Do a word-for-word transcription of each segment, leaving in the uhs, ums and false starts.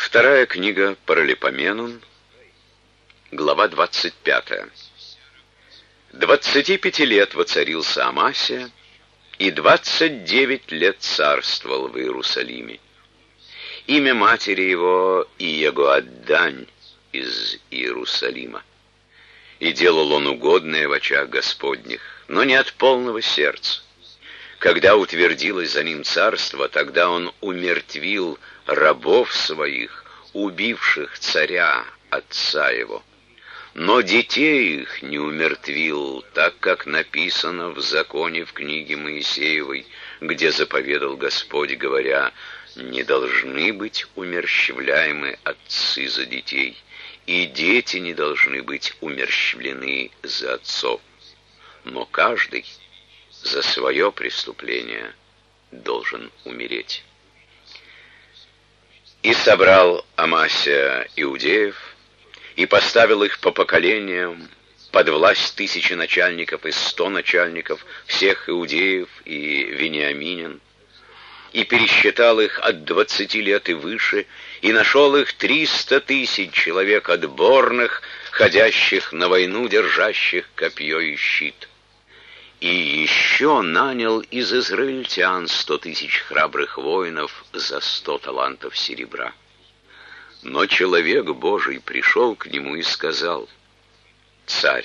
Вторая книга Паралипоменон, глава двадцать пятая. Двадцати пяти лет воцарился Амасия, и двадцать девять лет царствовал в Иерусалиме. Имя матери его Иегоаддань из Иерусалима. И делал он угодное в очах Господних, но не от полного сердца. Когда утвердилось за ним царство, тогда он умертвил рабов своих, убивших царя, отца его. Но детей их не умертвил, так как написано в законе в книге Моисеевой, где заповедал Господь, говоря: «Не должны быть умерщвляемы отцы за детей, и дети не должны быть умерщвлены за отцов, но каждый за свое преступление должен умереть». И собрал Амасия иудеев, и поставил их по поколениям под власть тысячи начальников и сто начальников, всех иудеев и вениаминин, и пересчитал их от двадцати лет и выше, и нашел их триста тысяч человек отборных, ходящих на войну, держащих копье и щит. И еще нанял из израильтян сто тысяч храбрых воинов за сто талантов серебра. Но человек Божий пришел к нему и сказал: «Царь,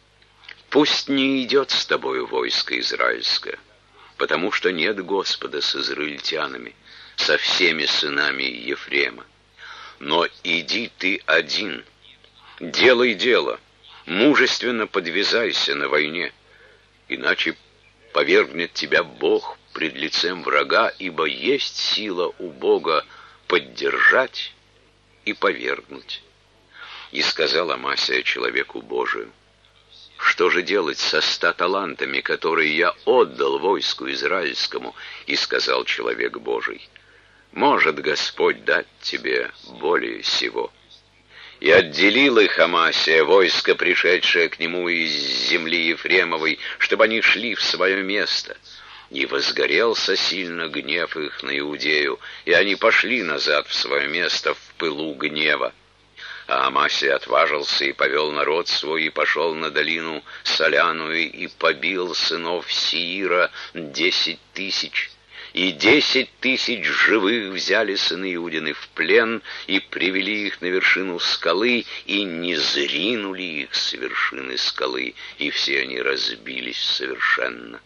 пусть не идет с тобою войско израильское, потому что нет Господа с израильтянами, со всеми сынами Ефрема. Но иди ты один, делай дело, мужественно подвязайся на войне, иначе повергнет тебя Бог пред лицем врага, ибо есть сила у Бога поддержать и повергнуть». И сказал Амасия человеку Божию: «Что же делать со ста талантами, которые я отдал войску израильскому?» И сказал человек Божий: «Может Господь дать тебе более сего». И отделил их Амасия, войско, пришедшее к нему из земли Ефремовой, чтобы они шли в свое место. И возгорелся сильно гнев их на Иудею, и они пошли назад в свое место в пылу гнева. А Амасия отважился и повел народ свой, и пошел на долину Соляную, и побил сынов Сеира десять тысяч. И десять тысяч живых взяли сыны Иудины в плен, и привели их на вершину скалы, и не зринули их с вершины скалы, и все они разбились совершенно.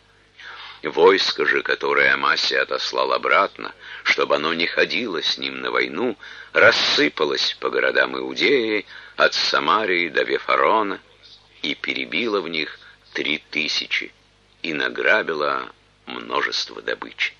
Войско же, которое Амасия отослал обратно, чтобы оно не ходило с ним на войну, рассыпалось по городам Иудеи от Самарии до Вефарона, и перебило в них три тысячи, и награбило множество добычи.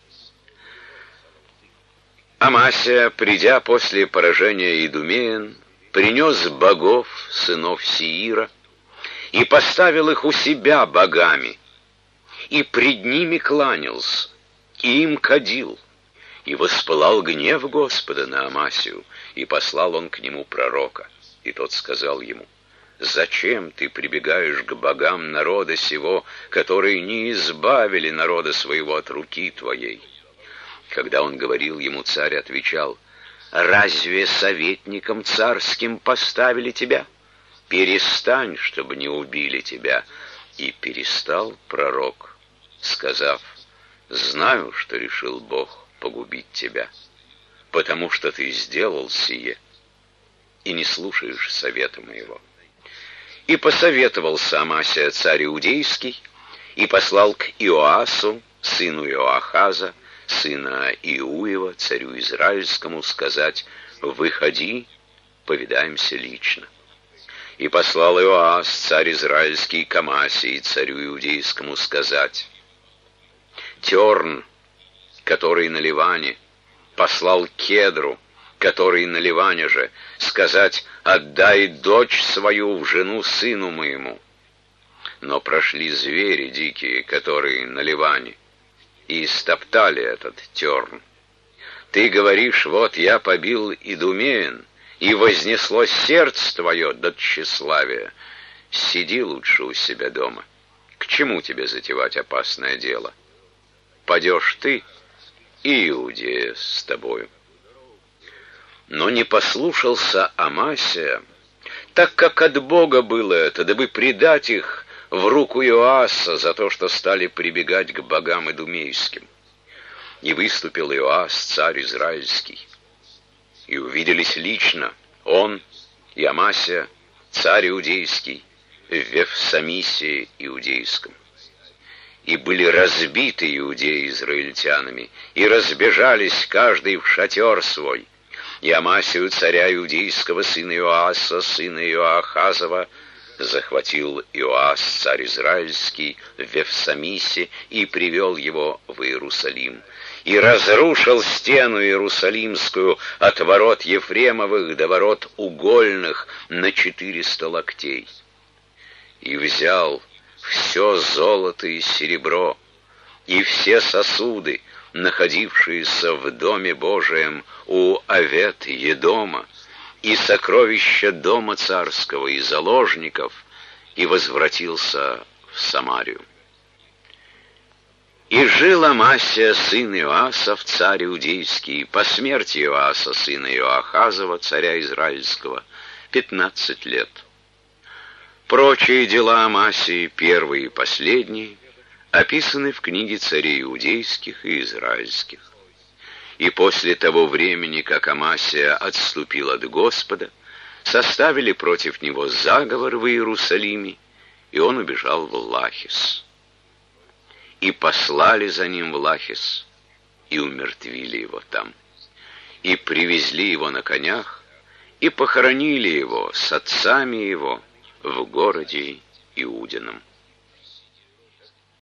Амасия, придя после поражения идумеян, принес богов, сынов Сеира, и поставил их у себя богами, и пред ними кланялся, и им кадил. И воспылал гнев Господа на Амасию, и послал он к нему пророка. И тот сказал ему: «Зачем ты прибегаешь к богам народа сего, которые не избавили народа своего от руки твоей?» Когда он говорил ему, царь отвечал: «Разве советником царским поставили тебя? Перестань, чтобы не убили тебя». И перестал пророк, сказав: «Знаю, что решил Бог погубить тебя, потому что ты сделал сие и не слушаешь совета моего». И посоветовался Амасия царь иудейский, и послал к Иоасу, сыну Иоахаза, сына Иуева, царю израильскому, сказать: «Выходи, повидаемся лично». И послал Иоас, царь израильский, к Амасии, царю иудейскому, сказать: «Терн, который на Ливане, послал Кедру, который на Ливане же, сказать: отдай дочь свою в жену сыну моему. Но прошли звери дикие, которые на Ливане, и истоптали этот терн. Ты говоришь: вот я побил идумеян, и вознеслось сердце твое до тщеславия. Сиди лучше у себя дома. К чему тебе затевать опасное дело? Падешь ты, и Иудея с тобою». Но не послушался Амасия, так как от Бога было это, дабы предать их в руку Иоаса за то, что стали прибегать к богам идумейским. И выступил Иоас, царь израильский, и увиделись лично он и Амасия, царь иудейский, в Вефсамисе иудейском. И были разбиты иудеи израильтянами, и разбежались каждый в шатер свой. И Амасию, царя иудейского, сына Иоаса, сына Иоахазова, захватил Иоас, царь израильский, в Вефсамисе и привел его в Иерусалим. И разрушил стену иерусалимскую от ворот Ефремовых до ворот угольных на четыреста локтей. И взял все золото и серебро, и все сосуды, находившиеся в Доме Божием у Овед-Едома, и сокровища Дома Царского, и заложников, и возвратился в Самарию. И жил Амасия, сын Иоасов, царь иудейский, по смерти Иоаса, сына Иоахазова, царя израильского, пятнадцать лет. Прочие дела Амасии, первые и последние, описаны в книге царей иудейских и израильских. И после того времени, как Амасия отступил от Господа, составили против него заговор в Иерусалиме, и он убежал в Лахис. И послали за ним в Лахис, и умертвили его там. И привезли его на конях, и похоронили его с отцами его в городе Иудином.